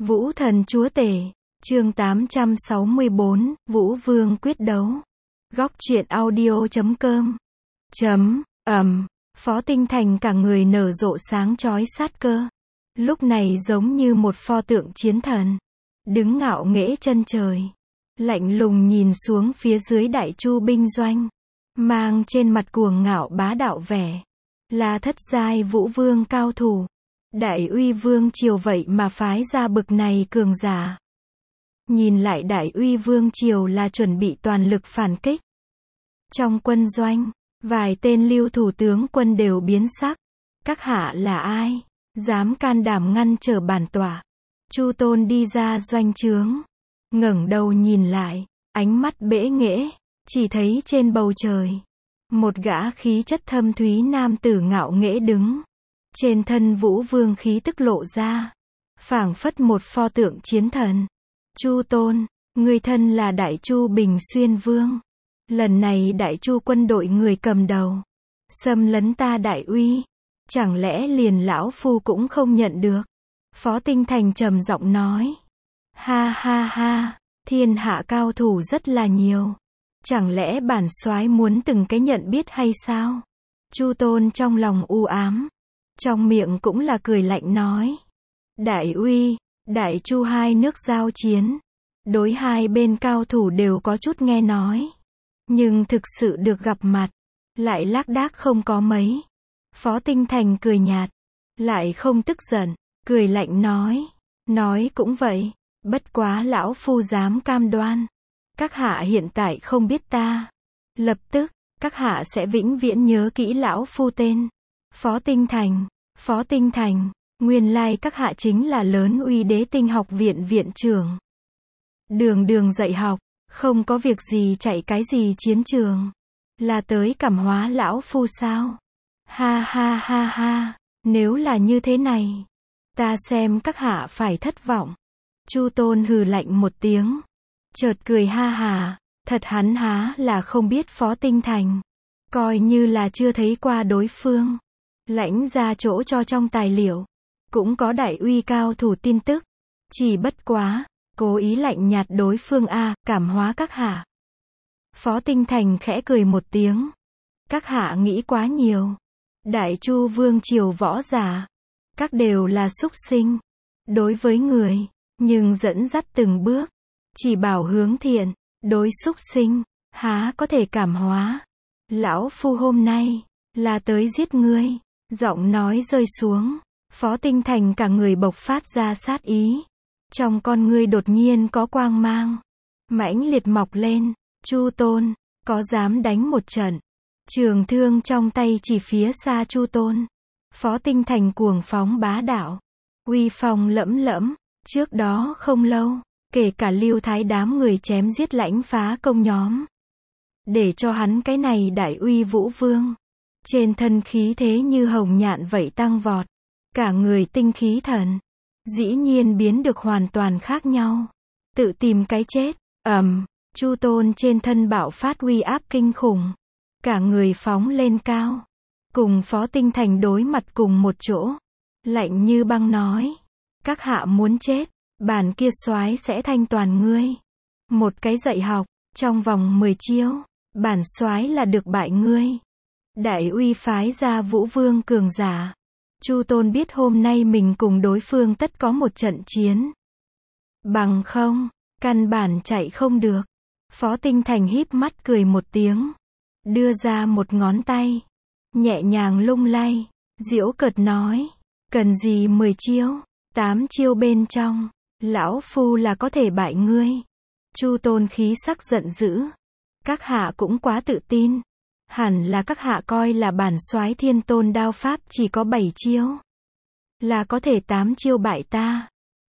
Vũ thần chúa tể, chương 864, Vũ Vương quyết đấu. Góc truyện audio.com. Phó Tinh Thành cả người nở rộ sáng chói sát cơ. Lúc này giống như một pho tượng chiến thần. Đứng ngạo nghễ chân trời. Lạnh lùng nhìn xuống phía dưới đại chu binh doanh. Mang trên mặt cuồng ngạo bá đạo vẻ. Là thất giai Vũ Vương cao thủ. Đại uy vương triều vậy mà phái ra bực này cường giả. Nhìn lại đại uy vương triều là chuẩn bị toàn lực phản kích. Trong quân doanh, vài tên lưu thủ tướng quân đều biến sắc. Các hạ là ai? Dám can đảm ngăn trở bản tọa. Chu Tôn đi ra doanh trướng. Ngẩng đầu nhìn lại, ánh mắt bẽ nghễ, chỉ thấy trên bầu trời. Một gã khí chất thâm thúy nam tử ngạo nghễ đứng. Trên thân Vũ Vương khí tức lộ ra. Phảng phất một pho tượng chiến thần. Chu Tôn, người thân là Đại Chu Bình Xuyên Vương. Lần này Đại Chu quân đội người cầm đầu. Xâm lấn ta Đại Uy. Chẳng lẽ liền lão phu cũng không nhận được? Phó Tinh Thành trầm giọng nói. Ha ha ha, thiên hạ cao thủ rất là nhiều. Chẳng lẽ bản soái muốn từng cái nhận biết hay sao? Chu Tôn trong lòng u ám. Trong miệng cũng là cười lạnh nói. Đại Uy, Đại Chu hai nước giao chiến. Đối hai bên cao thủ đều có chút nghe nói. Nhưng thực sự được gặp mặt. Lại lác đác không có mấy. Phó Tinh Thành cười nhạt. Lại không tức giận. Cười lạnh nói. Nói cũng vậy. Bất quá lão phu dám cam đoan. Các hạ hiện tại không biết ta. Lập tức, các hạ sẽ vĩnh viễn nhớ kỹ lão phu tên. Phó Tinh Thành. Phó Tinh Thành. Nguyên lai các hạ chính là Lớn Uy Đế Tinh học viện viện trưởng. Đường đường dạy học. Không có việc gì chạy cái gì chiến trường. Là tới cảm hóa lão phu sao? Ha ha ha ha. Nếu là như thế này. Ta xem các hạ phải thất vọng. Chu Tôn hừ lạnh một tiếng. Chợt cười ha hà. Thật hắn há là không biết Phó Tinh Thành. Coi như là chưa thấy qua đối phương. Lãnh ra chỗ cho trong tài liệu. Cũng có đại uy cao thủ tin tức. Chỉ bất quá. Cố ý lạnh nhạt đối phương cảm hóa các hạ. Phó Tinh Thành khẽ cười một tiếng. Các hạ nghĩ quá nhiều. Đại Chu vương triều võ giả. Các đều là súc sinh. Đối với người. Nhưng dẫn dắt từng bước. Chỉ bảo hướng thiện. Đối súc sinh. Há có thể cảm hóa. Lão phu hôm nay. Là tới giết ngươi. Giọng nói rơi xuống. Phó Tinh Thành cả người bộc phát ra sát ý. Trong con ngươi đột nhiên có quang mang. Mãnh liệt mọc lên. Chu Tôn. Có dám đánh một trận. Trường thương trong tay chỉ phía xa Chu Tôn. Phó Tinh Thành cuồng phóng bá đạo. Uy phong lẫm lẫm. Trước đó không lâu. Kể cả Lưu Thái đám người chém giết Lãnh Phá Công nhóm. Để cho hắn cái này đại uy Vũ Vương. Trên thân khí thế như hồng nhạn vậy tăng vọt. Cả người tinh khí thần. Dĩ nhiên biến được hoàn toàn khác nhau. Tự tìm cái chết. Chu Tôn trên thân bạo phát uy áp kinh khủng. Cả người phóng lên cao. Cùng Phó Tinh Thành đối mặt cùng một chỗ. Lạnh như băng nói. Các hạ muốn chết. Bản kia soái sẽ thanh toàn ngươi. Một cái dạy học. Trong vòng 10 chiêu. Bản soái là được bại ngươi. Đại uy phái ra Vũ Vương cường giả. Chu Tôn biết hôm nay mình cùng đối phương tất có một trận chiến. Bằng không, căn bản chạy không được. Phó Tinh Thành híp mắt cười một tiếng. Đưa ra một ngón tay. Nhẹ nhàng lung lay. Giễu cợt nói. Cần gì 10 chiêu? 8 chiêu bên trong. Lão phu là có thể bại ngươi. Chu Tôn khí sắc giận dữ. Các hạ cũng quá tự tin. Hẳn là các hạ coi là bản soái Thiên Tôn đao pháp chỉ có 7 chiêu. Là có thể 8 chiêu bại ta.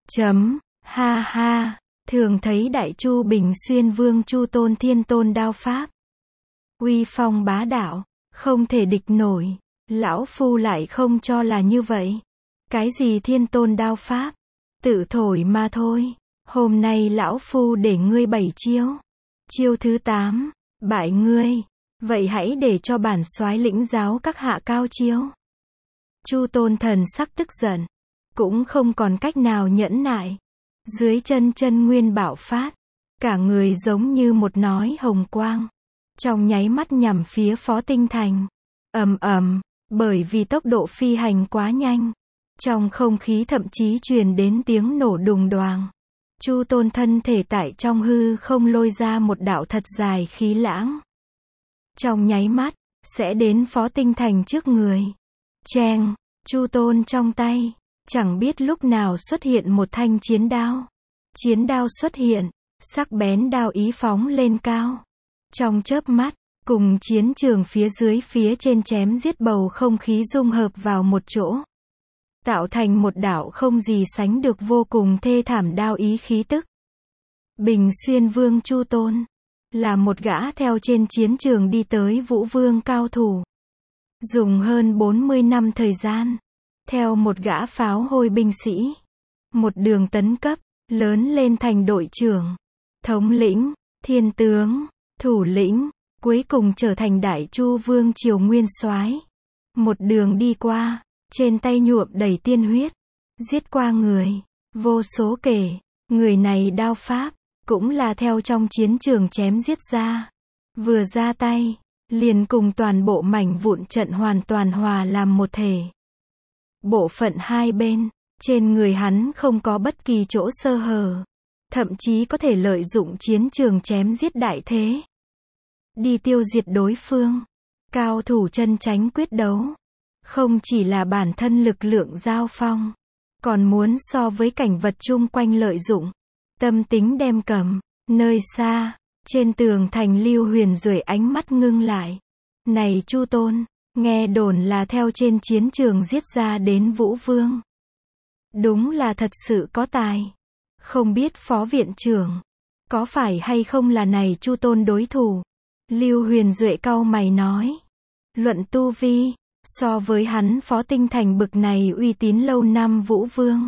Ha ha. Thường thấy Đại Chu Bình Xuyên Vương Chu Tôn Thiên Tôn đao pháp. Uy phong bá đạo. Không thể địch nổi. Lão phu lại không cho là như vậy. Cái gì Thiên Tôn đao pháp? Tự thổi mà thôi. Hôm nay lão phu để ngươi 7 chiêu. Chiêu thứ 8. Bại ngươi. Vậy hãy để cho bản soái lĩnh giáo các hạ cao chiêu. Chu Tôn thần sắc tức giận. Cũng không còn cách nào nhẫn nại. Dưới chân chân nguyên bạo phát, cả người giống như một nói hồng quang, trong nháy mắt nhằm phía Phó Tinh Thành. Ầm ầm, bởi vì tốc độ phi hành quá nhanh, trong không khí thậm chí truyền đến tiếng nổ đùng đoàng. Chu Tôn thân thể tại trong hư không lôi ra một đạo thật dài khí lãng. Trong nháy mắt, sẽ đến Phó Tinh Thành trước người. Cheng, Chu Tôn trong tay, chẳng biết lúc nào xuất hiện một thanh chiến đao. Chiến đao xuất hiện, sắc bén đao ý phóng lên cao. Trong chớp mắt, cùng chiến trường phía dưới phía trên chém giết bầu không khí dung hợp vào một chỗ, tạo thành một đạo không gì sánh được vô cùng thê thảm đao ý khí tức. Bình Xuyên Vương Chu Tôn là một gã theo trên chiến trường đi tới Vũ Vương cao thủ, dùng hơn 40 năm thời gian, theo một gã pháo hôi binh sĩ, một đường tấn cấp, lớn lên thành đội trưởng, thống lĩnh, thiên tướng, thủ lĩnh, cuối cùng trở thành Đại Chu Vương triều nguyên soái. Một đường đi qua, trên tay nhuộm đầy tiên huyết, giết qua người, vô số kể, người này đao pháp, cũng là theo trong chiến trường chém giết ra. Vừa ra tay, liền cùng toàn bộ mảnh vụn trận hoàn toàn hòa làm một thể. Bộ phận hai bên, trên người hắn không có bất kỳ chỗ sơ hở, thậm chí có thể lợi dụng chiến trường chém giết đại thế, đi tiêu diệt đối phương. Cao thủ chân chánh quyết đấu, không chỉ là bản thân lực lượng giao phong, còn muốn so với cảnh vật chung quanh lợi dụng, tâm tính đem cầm. Nơi xa, trên tường thành Lưu Huyền Duệ ánh mắt ngưng lại. Này Chu Tôn, nghe đồn là theo trên chiến trường giết ra đến Vũ Vương. Đúng là thật sự có tài. Không biết Phó Viện trưởng, có phải hay không là này Chu Tôn đối thủ? Lưu Huyền Duệ cau mày nói. Luận tu vi, so với hắn Phó Tinh Thành bực này uy tín lâu năm Vũ Vương,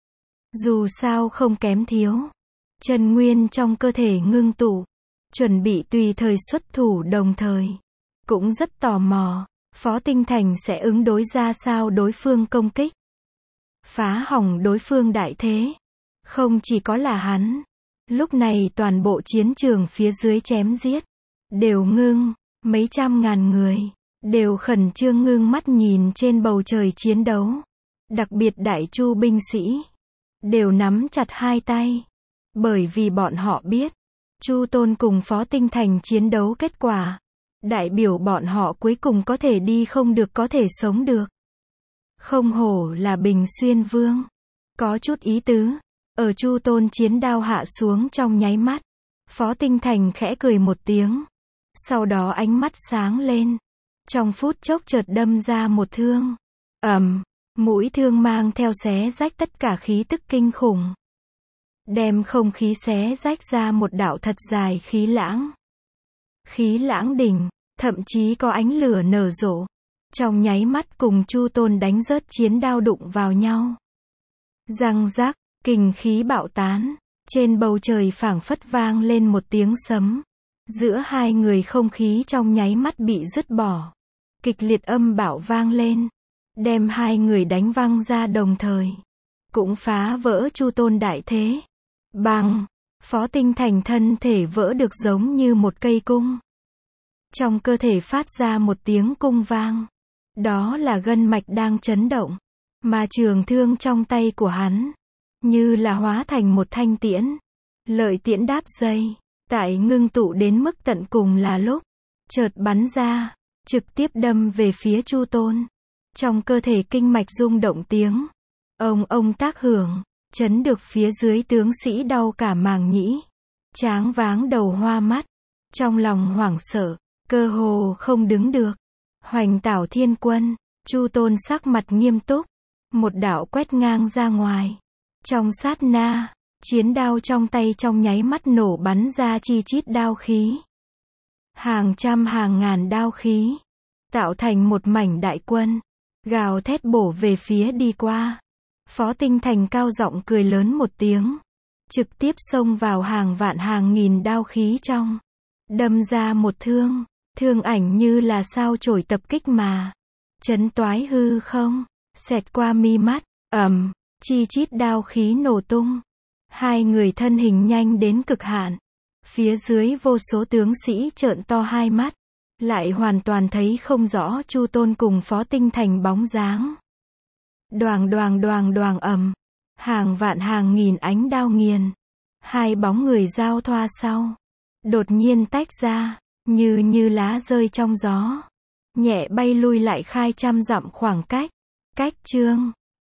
dù sao không kém thiếu. Chân nguyên trong cơ thể ngưng tụ, chuẩn bị tùy thời xuất thủ, đồng thời cũng rất tò mò, Phó Tinh Thành sẽ ứng đối ra sao đối phương công kích, phá hỏng đối phương đại thế. Không chỉ có là hắn, lúc này toàn bộ chiến trường phía dưới chém giết, đều ngưng, mấy trăm ngàn người, đều khẩn trương ngưng mắt nhìn trên bầu trời chiến đấu. Đặc biệt Đại Chu binh sĩ, đều nắm chặt hai tay. Bởi vì bọn họ biết, Chu Tôn cùng Phó Tinh Thành chiến đấu kết quả, đại biểu bọn họ cuối cùng có thể đi không được có thể sống được. Không hổ là Bình Xuyên Vương, có chút ý tứ. Ở Chu Tôn chiến đao hạ xuống trong nháy mắt, Phó Tinh Thành khẽ cười một tiếng, sau đó ánh mắt sáng lên, trong phút chốc chợt đâm ra một thương. Mũi thương mang theo xé rách tất cả khí tức kinh khủng, đem không khí xé rách ra một đạo thật dài khí lãng. Khí lãng đỉnh, thậm chí có ánh lửa nở rộ, trong nháy mắt cùng Chu Tôn đánh rớt chiến đao đụng vào nhau. Răng rắc, kình khí bạo tán, trên bầu trời phảng phất vang lên một tiếng sấm. Giữa hai người không khí trong nháy mắt bị dứt bỏ. Kịch liệt âm bạo vang lên, đem hai người đánh văng ra, đồng thời cũng phá vỡ Chu Tôn đại thế. Bang! Phó Tinh Thành thân thể vỡ được giống như một cây cung. Trong cơ thể phát ra một tiếng cung vang. Đó là gân mạch đang chấn động. Mà trường thương trong tay của hắn, như là hóa thành một thanh tiễn. Lợi tiễn đáp dây, tại ngưng tụ đến mức tận cùng là lúc, chợt bắn ra, trực tiếp đâm về phía Chu Tôn. Trong cơ thể kinh mạch rung động tiếng ông tác hưởng, chấn được phía dưới tướng sĩ đau cả màng nhĩ, tráng váng đầu hoa mắt, trong lòng hoảng sợ, cơ hồ không đứng được. Hoành Tảo Thiên Quân, Chu Tôn sắc mặt nghiêm túc, một đạo quét ngang ra ngoài. Trong sát na, chiến đao trong tay trong nháy mắt nổ bắn ra chi chít đao khí. Hàng trăm hàng ngàn đao khí, tạo thành một mảnh đại quân, gào thét bổ về phía đi qua. Phó Tinh Thành cao giọng cười lớn một tiếng, trực tiếp xông vào hàng vạn hàng nghìn đao khí trong, đâm ra một thương, thương ảnh như là sao chổi tập kích mà, chấn toái hư không, xẹt qua mi mắt, chi chít đao khí nổ tung. Hai người thân hình nhanh đến cực hạn. Phía dưới vô số tướng sĩ trợn to hai mắt, lại hoàn toàn thấy không rõ Chu Tôn cùng Phó Tinh Thành bóng dáng. Đoàng đoàng đoàng đoàng ầm, hàng vạn hàng nghìn ánh đao nghiền. Hai bóng người giao thoa sau, đột nhiên tách ra, như lá rơi trong gió, nhẹ bay lui lại khai trăm dặm khoảng cách. Cách chương